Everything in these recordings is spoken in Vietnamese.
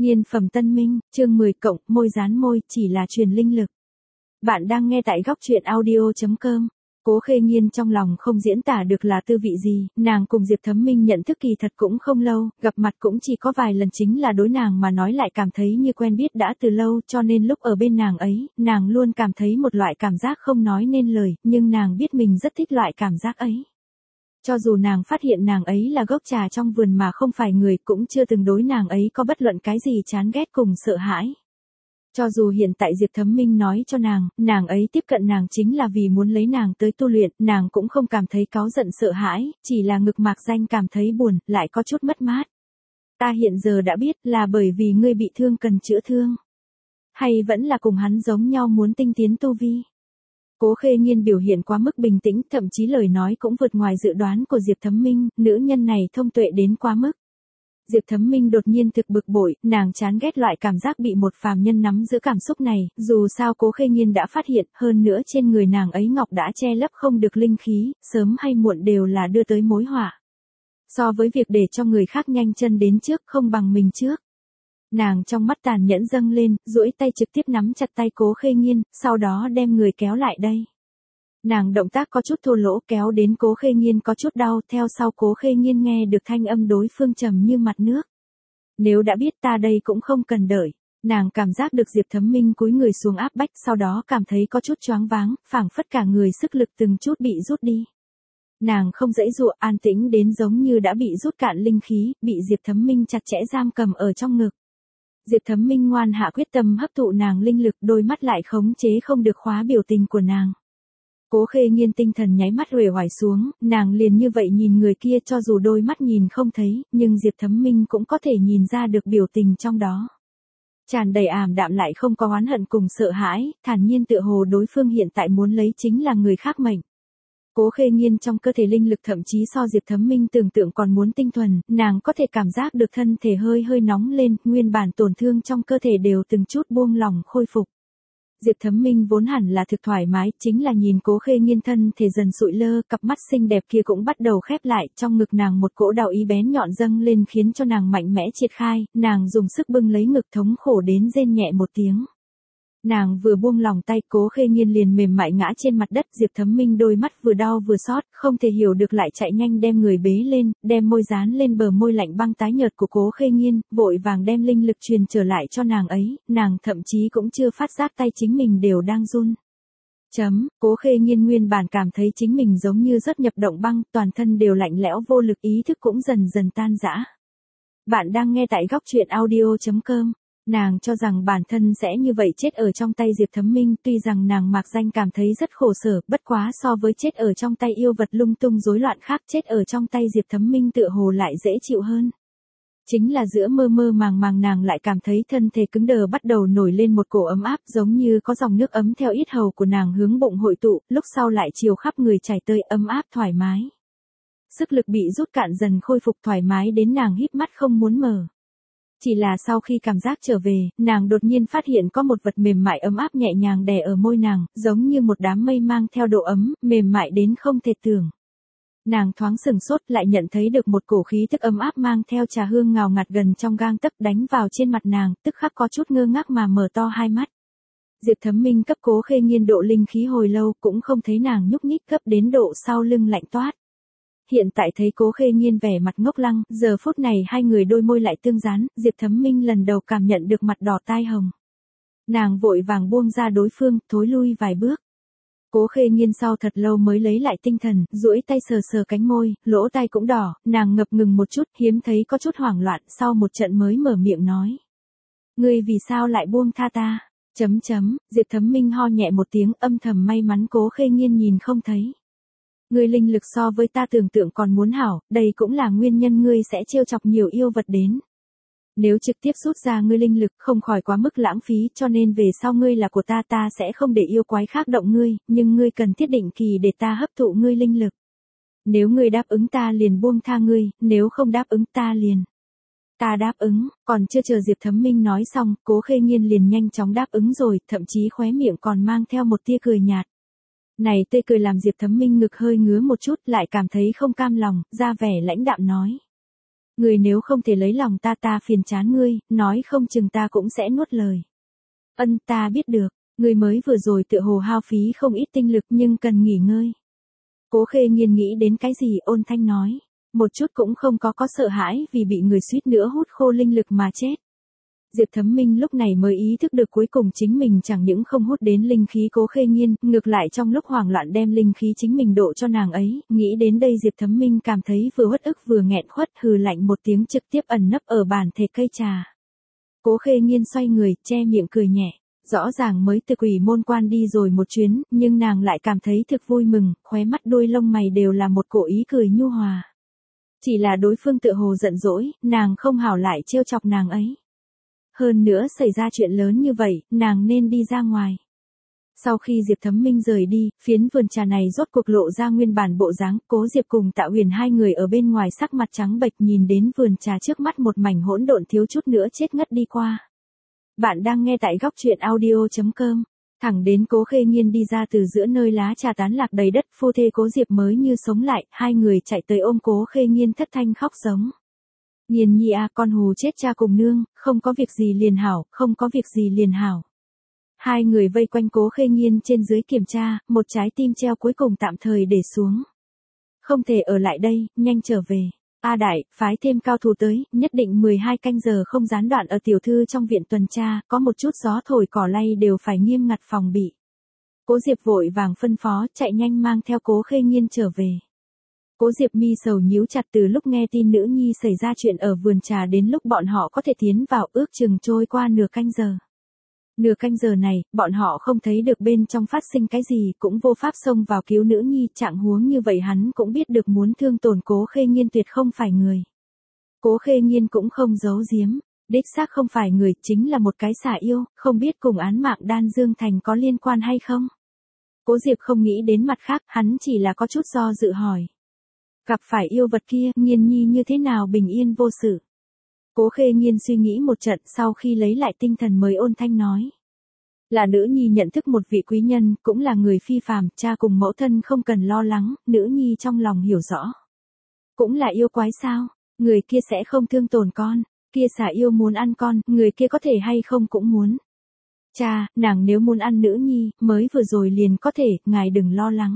Nghiên phẩm Tân Minh, chương 10 cộng, môi dán môi, chỉ là truyền linh lực. Bạn đang nghe tại góc truyện audio.com. Cố Khê Nghiên trong lòng không diễn tả được là tư vị gì, nàng cùng Diệp Thấm Minh nhận thức kỳ thật cũng không lâu, gặp mặt cũng chỉ có vài lần, chính là đối nàng mà nói lại cảm thấy như quen biết đã từ lâu, cho nên lúc ở bên nàng ấy, nàng luôn cảm thấy một loại cảm giác không nói nên lời, nhưng nàng biết mình rất thích loại cảm giác ấy. Cho dù nàng phát hiện nàng ấy là gốc trà trong vườn mà không phải người, cũng chưa từng đối nàng ấy có bất luận cái gì chán ghét cùng sợ hãi. Cho dù hiện tại Diệp Thấm Minh nói cho nàng ấy tiếp cận nàng chính là vì muốn lấy nàng tới tu luyện, nàng cũng không cảm thấy cáu giận sợ hãi, chỉ là ngực mạc danh cảm thấy buồn, lại có chút mất mát. Ta hiện giờ đã biết là bởi vì ngươi bị thương cần chữa thương. Hay vẫn là cùng hắn giống nhau muốn tinh tiến tu vi. Cố Khê Nghiên biểu hiện quá mức bình tĩnh, thậm chí lời nói cũng vượt ngoài dự đoán của Diệp Thấm Minh, nữ nhân này thông tuệ đến quá mức. Diệp Thấm Minh đột nhiên thực bực bội, nàng chán ghét loại cảm giác bị một phàm nhân nắm giữ cảm xúc này, dù sao Cố Khê Nghiên đã phát hiện, hơn nữa trên người nàng ấy ngọc đã che lấp không được linh khí, sớm hay muộn đều là đưa tới mối họa. So với việc để cho người khác nhanh chân đến trước không bằng mình trước. Nàng trong mắt tàn nhẫn dâng lên, duỗi tay trực tiếp nắm chặt tay Cố Khê Nghiên, sau đó đem người kéo lại đây. Nàng động tác có chút thô lỗ kéo đến Cố Khê Nghiên có chút đau, theo sau Cố Khê Nghiên nghe được thanh âm đối phương trầm như mặt nước. Nếu đã biết ta đây cũng không cần đợi. Nàng cảm giác được Diệp Thấm Minh cúi người xuống áp bách, sau đó cảm thấy có chút choáng váng, phảng phất cả người sức lực từng chút bị rút đi. Nàng không giãy giụa, an tĩnh đến giống như đã bị rút cạn linh khí, bị Diệp Thấm Minh chặt chẽ giam cầm ở trong ngực. Diệp Thấm Minh ngoan hạ quyết tâm hấp thụ nàng linh lực, đôi mắt lại khống chế không được khóa biểu tình của nàng. Cố Khê Nghiên tinh thần nháy mắt uể oải xuống, nàng liền như vậy nhìn người kia, cho dù đôi mắt nhìn không thấy, nhưng Diệp Thấm Minh cũng có thể nhìn ra được biểu tình trong đó. Tràn đầy ảm đạm lại không có oán hận cùng sợ hãi, thản nhiên tựa hồ đối phương hiện tại muốn lấy chính là người khác mệnh. Cố Khê Nghiên trong cơ thể linh lực thậm chí so Diệp Thấm Minh tưởng tượng còn muốn tinh thuần, nàng có thể cảm giác được thân thể hơi hơi nóng lên, nguyên bản tổn thương trong cơ thể đều từng chút buông lỏng khôi phục. Diệp Thấm Minh vốn hẳn là thực thoải mái, chính là nhìn Cố Khê Nghiên thân thể dần sụi lơ, cặp mắt xinh đẹp kia cũng bắt đầu khép lại, trong ngực nàng một cỗ đau ý bén nhọn dâng lên khiến cho nàng mạnh mẽ triệt khai, nàng dùng sức bưng lấy ngực thống khổ đến rên nhẹ một tiếng. Nàng vừa buông lòng tay, Cố Khê Nghiên liền mềm mại ngã trên mặt đất, Diệp Thấm Minh đôi mắt vừa đau vừa xót, không thể hiểu được lại chạy nhanh đem người bế lên, đem môi dán lên bờ môi lạnh băng tái nhợt của Cố Khê Nghiên, vội vàng đem linh lực truyền trở lại cho nàng ấy, nàng thậm chí cũng chưa phát giác tay chính mình đều đang run. Cố Khê Nghiên nguyên bản cảm thấy chính mình giống như rớt nhập động băng, toàn thân đều lạnh lẽo vô lực, ý thức cũng dần dần tan rã. Bạn đang nghe tại góc truyện audio.com. Nàng cho rằng bản thân sẽ như vậy chết ở trong tay Diệp Thấm Minh, tuy rằng nàng mạc danh cảm thấy rất khổ sở, bất quá so với chết ở trong tay yêu vật lung tung rối loạn khác, chết ở trong tay Diệp Thấm Minh tựa hồ lại dễ chịu hơn. Chính là giữa mơ mơ màng màng nàng lại cảm thấy thân thể cứng đờ bắt đầu nổi lên một cổ ấm áp, giống như có dòng nước ấm theo yết hầu của nàng hướng bụng hội tụ, lúc sau lại chiều khắp người chảy tới, ấm áp thoải mái. Sức lực bị rút cạn dần khôi phục, thoải mái đến nàng híp mắt không muốn mở. Chỉ là sau khi cảm giác trở về, nàng đột nhiên phát hiện có một vật mềm mại ấm áp nhẹ nhàng đè ở môi nàng, giống như một đám mây mang theo độ ấm, mềm mại đến không thể tưởng. Nàng thoáng sừng sốt, lại nhận thấy được một cổ khí tức ấm áp mang theo trà hương ngào ngạt gần trong gang tấc đánh vào trên mặt nàng, tức khắc có chút ngơ ngác mà mở to hai mắt. Diệp Thấm Minh cấp Cố Khê Nghiên độ linh khí hồi lâu cũng không thấy nàng nhúc nhích, cấp đến độ sau lưng lạnh toát. Hiện tại thấy Cố Khê Nghiên vẻ mặt ngốc lăng, giờ phút này hai người đôi môi lại tương dán, Diệp Thấm Minh lần đầu cảm nhận được mặt đỏ tai hồng. Nàng vội vàng buông ra đối phương, thối lui vài bước. Cố Khê Nghiên sau thật lâu mới lấy lại tinh thần, duỗi tay sờ sờ cánh môi, lỗ tai cũng đỏ, nàng ngập ngừng một chút, hiếm thấy có chút hoảng loạn, sau một trận mới mở miệng nói. Ngươi vì sao lại buông tha ta? Diệp Thấm Minh ho nhẹ một tiếng, âm thầm may mắn Cố Khê Nghiên nhìn không thấy. Ngươi linh lực so với ta tưởng tượng còn muốn hảo, đây cũng là nguyên nhân ngươi sẽ trêu chọc nhiều yêu vật đến. Nếu trực tiếp rút ra ngươi linh lực không khỏi quá mức lãng phí, cho nên về sau ngươi là của ta, ta sẽ không để yêu quái khác động ngươi, nhưng ngươi cần thiết định kỳ để ta hấp thụ ngươi linh lực. Nếu ngươi đáp ứng ta liền buông tha ngươi, nếu không đáp ứng ta liền. Ta đáp ứng, còn chưa chờ Diệp Thấm Minh nói xong, Cố Khê Nghiên liền nhanh chóng đáp ứng rồi, thậm chí khóe miệng còn mang theo một tia cười nhạt. Này tê cười làm Diệp Thấm Minh ngực hơi ngứa một chút, lại cảm thấy không cam lòng, ra vẻ lãnh đạm nói. Ngươi nếu không thể lấy lòng ta phiền chán ngươi, nói không chừng ta cũng sẽ nuốt lời. Ân, ta biết được, ngươi mới vừa rồi tựa hồ hao phí không ít tinh lực nhưng cần nghỉ ngơi. Cố Khê Nghiên nghĩ đến cái gì ôn thanh nói. Một chút cũng không có sợ hãi vì bị người suýt nữa hút khô linh lực mà chết. Diệp Thấm Minh lúc này mới ý thức được cuối cùng chính mình chẳng những không hút đến linh khí Cố Khê Nghiên, ngược lại trong lúc hoảng loạn đem linh khí chính mình độ cho nàng ấy, nghĩ đến đây Diệp Thấm Minh cảm thấy vừa uất ức vừa nghẹn khuất, hừ lạnh một tiếng trực tiếp ẩn nấp ở bàn thể cây trà. Cố Khê Nghiên xoay người, che miệng cười nhẹ, rõ ràng mới từ Quỷ Môn Quan đi rồi một chuyến, nhưng nàng lại cảm thấy thực vui mừng, khóe mắt đuôi lông mày đều là một cổ ý cười nhu hòa. Chỉ là đối phương tựa hồ giận dỗi, nàng không hảo lại trêu chọc nàng ấy. Hơn nữa xảy ra chuyện lớn như vậy, nàng nên đi ra ngoài. Sau khi Diệp Thấm Minh rời đi, phiến vườn trà này rốt cuộc lộ ra nguyên bản bộ dáng, Cố Diệp cùng Tạ Huyền hai người ở bên ngoài sắc mặt trắng bệch nhìn đến vườn trà trước mắt một mảnh hỗn độn thiếu chút nữa chết ngất đi qua. Bạn đang nghe tại góc truyện audio.com. Thẳng đến Cố Khê Nghiên đi ra từ giữa nơi lá trà tán lạc đầy đất, phu thê Cố Diệp mới như sống lại, hai người chạy tới ôm Cố Khê Nghiên thất thanh khóc giống. Nghiên nhi à, con hù chết cha cùng nương, không có việc gì liền hảo, không có việc gì liền hảo. Hai người vây quanh Cố Khê Nghiên trên dưới kiểm tra, một trái tim treo cuối cùng tạm thời để xuống. Không thể ở lại đây, nhanh trở về. A Đại, phái thêm cao thủ tới, nhất định 12 canh giờ không gián đoạn ở tiểu thư trong viện tuần tra, có một chút gió thổi cỏ lay đều phải nghiêm ngặt phòng bị. Cố Diệp vội vàng phân phó, chạy nhanh mang theo Cố Khê Nghiên trở về. Cố Diệp mi sầu nhíu chặt từ lúc nghe tin nữ nhi xảy ra chuyện ở vườn trà đến lúc bọn họ có thể tiến vào ước chừng trôi qua nửa canh giờ. Nửa canh giờ này, bọn họ không thấy được bên trong phát sinh cái gì, cũng vô pháp xông vào cứu nữ nhi, trạng huống như vậy hắn cũng biết được muốn thương tổn Cố Khê Nghiên tuyệt không phải người. Cố Khê Nghiên cũng không giấu giếm, đích xác không phải người, chính là một cái xà yêu, không biết cùng án mạng Đan Dương Thành có liên quan hay không. Cố Diệp không nghĩ đến mặt khác, hắn chỉ là có chút do dự hỏi. Gặp phải yêu vật kia, Nghiên nhi như thế nào bình yên vô sự. Cố Khê Nghiên suy nghĩ một trận sau khi lấy lại tinh thần mới ôn thanh nói. Là nữ nhi nhận thức một vị quý nhân, cũng là người phi phàm, cha cùng mẫu thân không cần lo lắng, nữ nhi trong lòng hiểu rõ. Cũng là yêu quái sao, người kia sẽ không thương tổn con, kia xà yêu muốn ăn con, người kia có thể hay không cũng muốn. Cha, nàng nếu muốn ăn nữ nhi, mới vừa rồi liền có thể, ngài đừng lo lắng.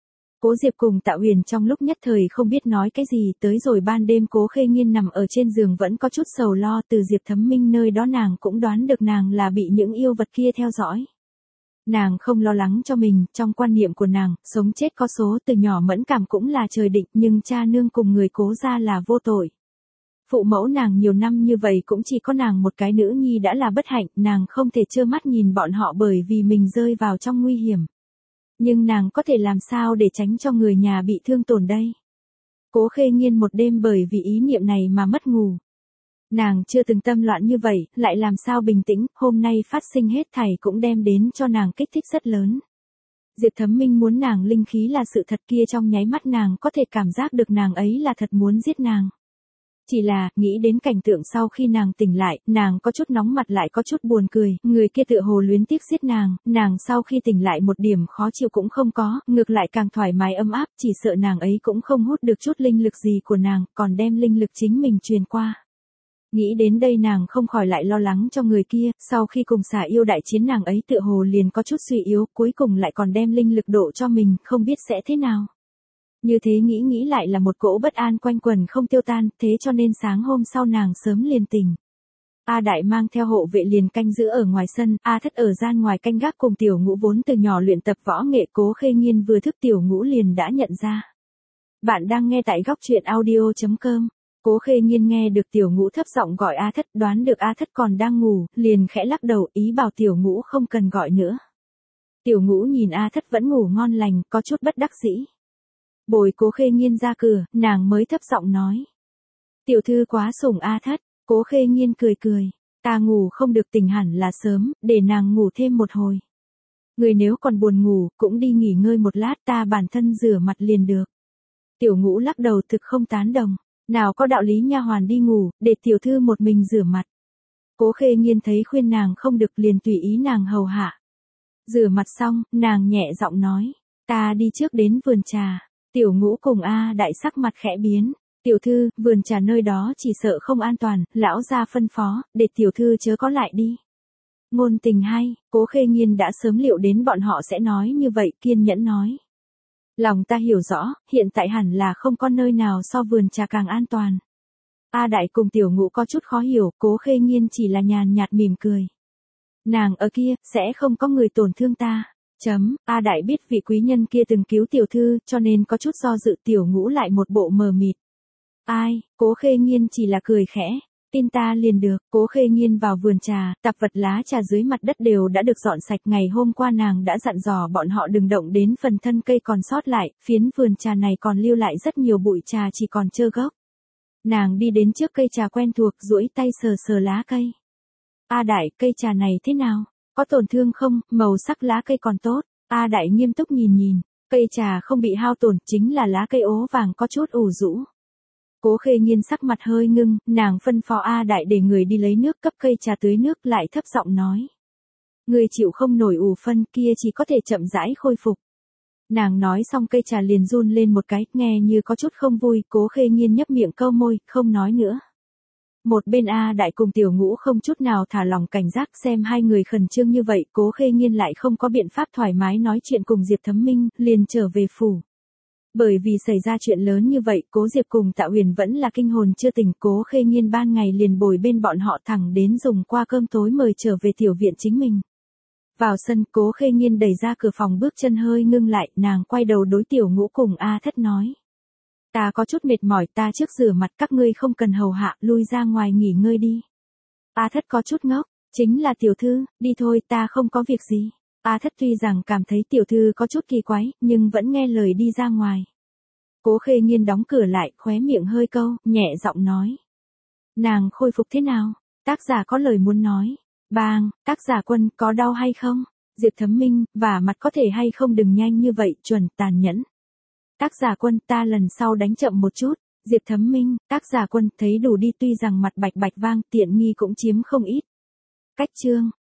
Cố Diệp cùng Tạ Huyền trong lúc nhất thời không biết nói cái gì, tới rồi ban đêm Cố Khê Nghiên nằm ở trên giường vẫn có chút sầu lo, từ Diệp Thấm Minh nơi đó nàng cũng đoán được nàng là bị những yêu vật kia theo dõi. Nàng không lo lắng cho mình, trong quan niệm của nàng, sống chết có số, từ nhỏ mẫn cảm cũng là trời định, nhưng cha nương cùng người Cố gia là vô tội. Phụ mẫu nàng nhiều năm như vậy cũng chỉ có nàng một cái nữ nhi đã là bất hạnh, nàng không thể trơ mắt nhìn bọn họ bởi vì mình rơi vào trong nguy hiểm. Nhưng nàng có thể làm sao để tránh cho người nhà bị thương tổn đây? Cố Khê Nghiên một đêm bởi vì ý niệm này mà mất ngủ. Nàng chưa từng tâm loạn như vậy, lại làm sao bình tĩnh, hôm nay phát sinh hết thảy cũng đem đến cho nàng kích thích rất lớn. Diệp Thấm Minh muốn nàng linh khí là sự thật kia, trong nháy mắt nàng có thể cảm giác được nàng ấy là thật muốn giết nàng. Chỉ là, nghĩ đến cảnh tượng sau khi nàng tỉnh lại, nàng có chút nóng mặt lại có chút buồn cười, người kia tựa hồ luyến tiếc giết nàng sau khi tỉnh lại một điểm khó chịu cũng không có, ngược lại càng thoải mái ấm áp, chỉ sợ nàng ấy cũng không hút được chút linh lực gì của nàng, còn đem linh lực chính mình truyền qua. Nghĩ đến đây nàng không khỏi lại lo lắng cho người kia, sau khi cùng xà yêu đại chiến nàng ấy tựa hồ liền có chút suy yếu, cuối cùng lại còn đem linh lực độ cho mình, không biết sẽ thế nào. Như thế nghĩ lại là một cỗ bất an quanh quẩn không tiêu tan, thế cho nên sáng hôm sau nàng sớm liền tỉnh. A Đại mang theo hộ vệ liền canh giữ ở ngoài sân, A Thất ở gian ngoài canh gác cùng Tiểu Ngũ vốn từ nhỏ luyện tập võ nghệ. Cố Khê Nghiên vừa thức Tiểu Ngũ liền đã nhận ra. Bạn đang nghe tại góc truyện audio.com. Cố Khê Nghiên nghe được Tiểu Ngũ thấp giọng gọi A Thất, đoán được A Thất còn đang ngủ, liền khẽ lắc đầu ý bảo Tiểu Ngũ không cần gọi nữa. Tiểu Ngũ nhìn A Thất vẫn ngủ ngon lành, có chút bất đắc dĩ. Bồi Cố Khê Nghiên ra cửa, nàng mới thấp giọng nói. Tiểu thư quá sủng A Thất. Cố Khê Nghiên cười cười. Ta ngủ không được, tỉnh hẳn là sớm, để nàng ngủ thêm một hồi. Người nếu còn buồn ngủ, cũng đi nghỉ ngơi một lát, ta bản thân rửa mặt liền được. Tiểu Ngũ lắc đầu thực không tán đồng. Nào có đạo lý nha hoàn đi ngủ, để tiểu thư một mình rửa mặt. Cố Khê Nghiên thấy khuyên nàng không được liền tùy ý nàng hầu hạ. Rửa mặt xong, nàng nhẹ giọng nói. Ta đi trước đến vườn trà. Tiểu Ngũ cùng A Đại sắc mặt khẽ biến. Tiểu thư, vườn trà nơi đó chỉ sợ không an toàn, lão gia phân phó, để tiểu thư chớ có lại đi. Ngôn tình hay, Cố Khê Nghiên đã sớm liệu đến bọn họ sẽ nói như vậy, kiên nhẫn nói. Lòng ta hiểu rõ, hiện tại hẳn là không có nơi nào so vườn trà càng an toàn. A Đại cùng Tiểu Ngũ có chút khó hiểu, Cố Khê Nghiên chỉ là nhàn nhạt mỉm cười. Nàng ở kia, sẽ không có người tổn thương ta. A Đại biết vị quý nhân kia từng cứu tiểu thư, cho nên có chút do dự. Tiểu Ngũ lại một bộ mờ mịt. Ai, Cố Khê Nghiên chỉ là cười khẽ. Tin ta liền được. Cố Khê Nghiên vào vườn trà, tạp vật lá trà dưới mặt đất đều đã được dọn sạch. Ngày hôm qua nàng đã dặn dò bọn họ đừng động đến phần thân cây còn sót lại, phiến vườn trà này còn lưu lại rất nhiều bụi trà chỉ còn trơ gốc. Nàng đi đến trước cây trà quen thuộc, duỗi tay sờ sờ lá cây. A Đại, cây trà này thế nào? Có tổn thương không? Màu sắc lá cây còn tốt. A Đại nghiêm túc nhìn, cây trà không bị hao tổn, chính là lá cây ố vàng có chút ủ rũ. Cố Khê Nghiên sắc mặt hơi ngưng, nàng phân phó A Đại để người đi lấy nước cấp cây trà tưới nước, lại thấp giọng nói. Người chịu không nổi ủ phân, kia chỉ có thể chậm rãi khôi phục. Nàng nói xong cây trà liền run lên một cái, nghe như có chút không vui. Cố Khê Nghiên nhấp miệng câu môi, không nói nữa. Một bên A Đại cùng Tiểu Ngũ không chút nào thả lỏng cảnh giác, xem hai người khẩn trương như vậy, Cố Khê Nghiên lại không có biện pháp thoải mái nói chuyện cùng Diệp Thấm Minh, liền trở về phủ. Bởi vì xảy ra chuyện lớn như vậy, Cố Diệp cùng Tạ Huyền vẫn là kinh hồn chưa tỉnh. Cố Khê Nghiên ban ngày liền bồi bên bọn họ thẳng đến dùng qua cơm tối mời trở về tiểu viện chính mình. Vào sân, Cố Khê Nghiên đẩy ra cửa phòng, bước chân hơi ngưng lại, nàng quay đầu đối Tiểu Ngũ cùng A Thất nói. Ta có chút mệt mỏi, ta trước rửa mặt, các ngươi không cần hầu hạ, lui ra ngoài nghỉ ngơi đi. A Thất có chút ngốc, chính là tiểu thư, đi thôi, ta không có việc gì. A Thất tuy rằng cảm thấy tiểu thư có chút kỳ quái, nhưng vẫn nghe lời đi ra ngoài. Cố Khê Nghiên đóng cửa lại, khóe miệng hơi câu, nhẹ giọng nói. Nàng khôi phục thế nào? Tác giả có lời muốn nói. Bang, tác giả Quân, có đau hay không? Diệp Thấm Minh, vả mặt có thể hay không, đừng nhanh như vậy, chuẩn, tàn nhẫn. Tác giả Quân, ta lần sau đánh chậm một chút. Diệp Thấm Minh, tác giả Quân, thấy đủ đi, tuy rằng mặt bạch bạch vang, tiện nghi cũng chiếm không ít. Cách chương.